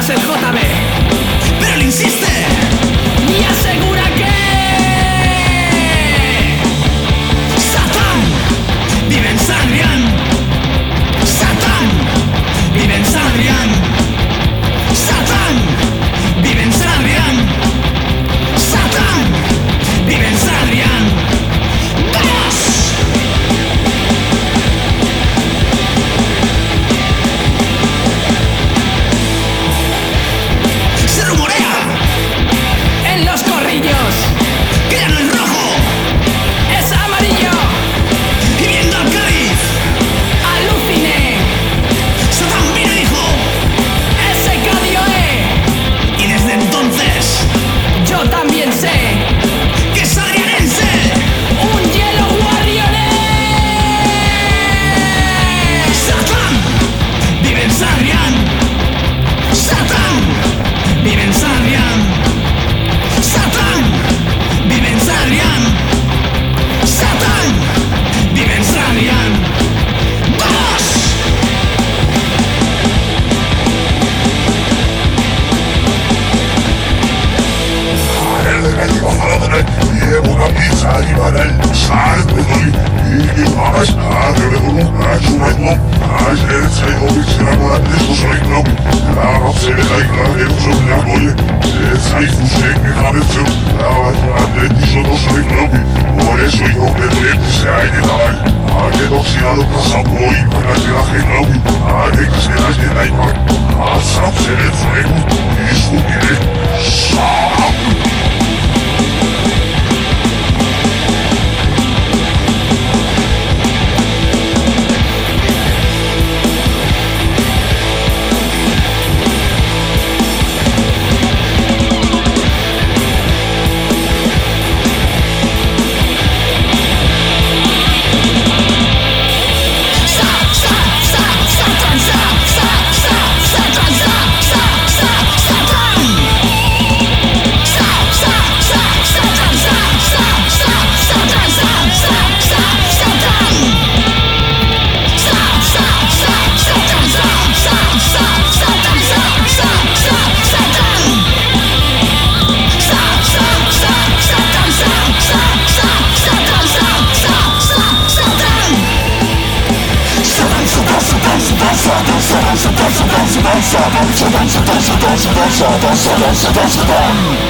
tras el JB, pero él insiste y asegura que Satán vive en San Adrián. Satán vive en San Adrián. Satán vive en San Adrián. Satán vive en San Adrián. ¡Vamos! Se rumorea en los corrillos que ya no es rojo es amarillo. y viendo al Cádiz, Aluciné, Satán vino y dijo, ese cadio y desde entonces yo también sé, que es adrianense. un hielo guardiolé. Satán vive en San Adrián. Satán vive en San Adrián. Satán vive en San Adrián. Satán vive en San Adrián. ¡Vamos! Por eso hijo que duele se ha llegado a que oxidado pasado y para que la gente a que se la llena y a hacer el fuego y subiré Satán.